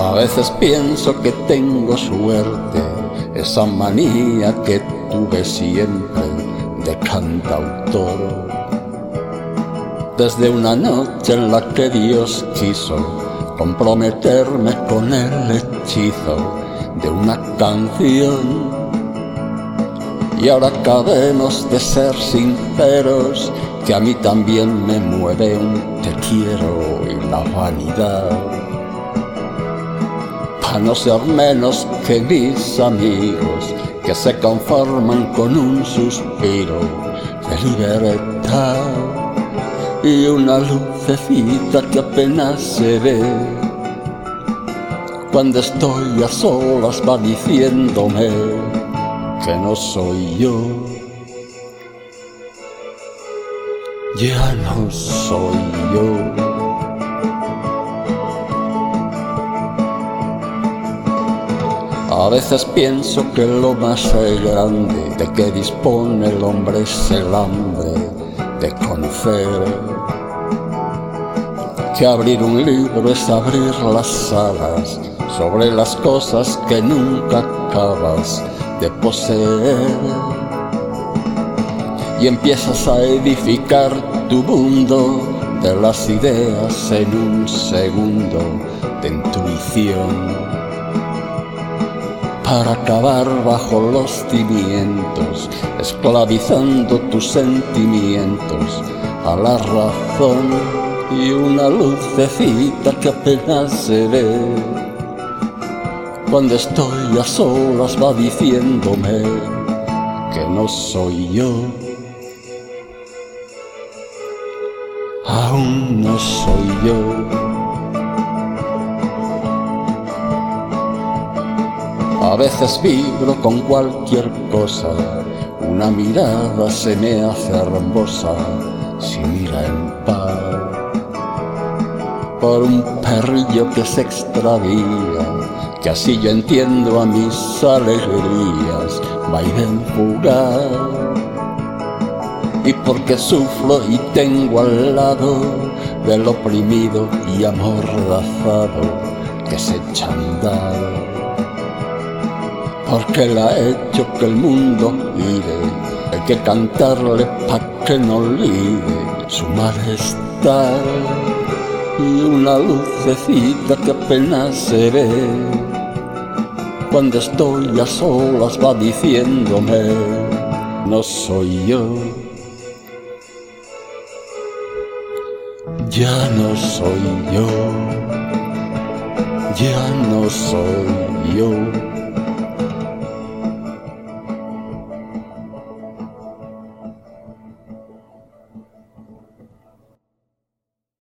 A veces pienso que tengo suerte, esa manía que tuve siempre de cantautor. Desde una noche en la que Dios quiso comprometerme con el hechizo de una canción. Y ahora acabemos de ser sinceros, que a mí también me mueve un te quiero y la vanidad. Pa' no ser menos que mis amigos, que se conforman con un suspiro de libertad y una lucecita que apenas se ve. Cuando estoy a solas va diciéndome que no soy yo. Ya no soy yo. A veces pienso que lo más grande de que dispone el hombre es el hambre de conocer. Que abrir un libro es abrir las alas sobre las cosas que nunca acabas de poseer. Y empiezas a edificar tu mundo de las ideas en un segundo de intuición, para acabar bajo los cimientos, esclavizando tus sentimientos a la razón. Y una lucecita que apenas se ve, cuando estoy a solas va diciéndome que no soy yo. Aún no soy yo. A veces vibro con cualquier cosa, una mirada se me hace hermosa si mira en paz. Por un perrillo que se extravía, que así yo entiendo a mis alegrías, vaivén fugaz. Y porque sufro y tengo al lado del oprimido y amordazado que se echa a andar. Porque él ha hecho que el mundo gire, hay que cantarle pa' que no olvide su malestar. Y una lucecita que apenas se ve, cuando estoy a solas va diciéndome no soy yo. Ya no soy yo. Ya no soy yo.